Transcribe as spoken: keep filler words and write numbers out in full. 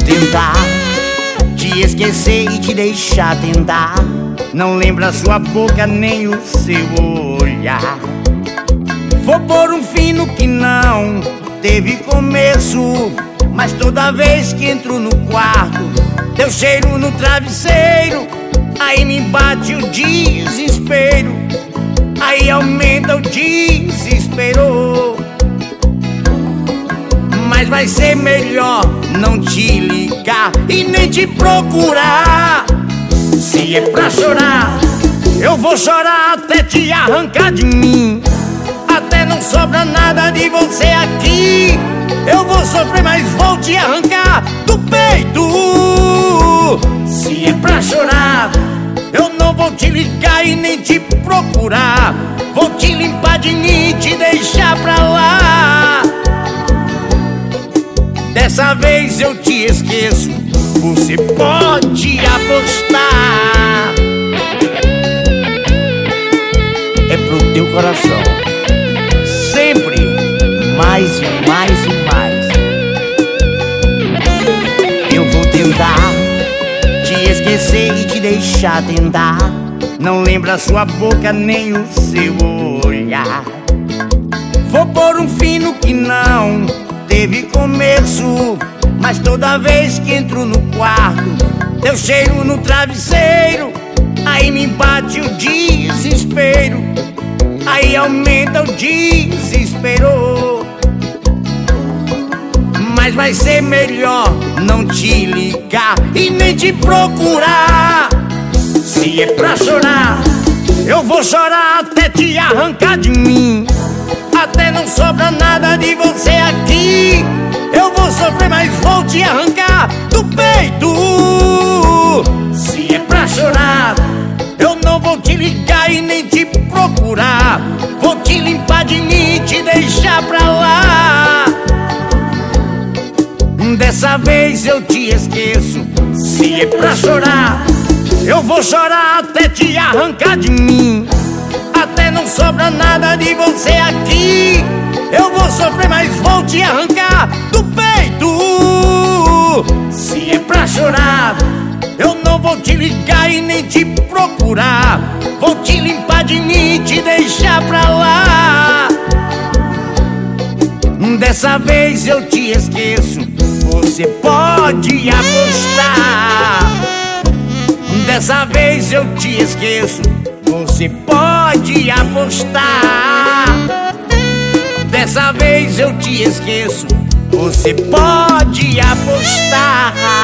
tentar te esquecer e te deixar tentar. Não lembra sua boca nem o seu olhar. Vou pôr um fim no que não teve começo, mas toda vez que entro no quarto, teu cheiro no travesseiro, aí me bate o desespero, aí aumenta o desespero. Mas vai ser melhor não te ligar e nem te procurar. Se é pra chorar, eu vou chorar até te arrancar de mim, até não sobra nada de você aqui. Eu vou sofrer, mas vou te arrancar do peito. Se é pra chorar, eu não vou te ligar e nem te procurar. Vou te limpar de mim e te deixar pra lá. Dessa vez eu te esqueço, você pode apostar. É pro teu coração, sempre mais e mais e mais. Eu vou tentar te esquecer e te deixar tentar. Não lembra sua boca nem o seu olhar. Vou pôr um fim no que não teve começo, mas toda vez que entro no quarto, teu cheiro no travesseiro, aí me bate o desespero, aí aumenta o desespero. Mas vai ser melhor não te ligar e nem te procurar. Se é pra chorar, eu vou chorar até te arrancar de mim, até não sobra nada de você aqui. Eu vou sofrer, mas vou te arrancar do peito. Se é pra chorar, eu não vou te ligar e nem te procurar. Vou te limpar de mim e te deixar pra lá. Dessa vez eu te esqueço. Se é pra chorar, eu vou chorar até te arrancar de mim, até não sobra nada de você aqui. Eu vou sofrer, mas vou te arrancar do peito. Se é pra chorar, eu não vou te ligar e nem te procurar. Vou te limpar de mim e te deixar pra lá. Dessa vez eu te esqueço, você pode apostar. Dessa vez eu te esqueço, você pode apostar. Dessa vez eu te esqueço, você pode apostar.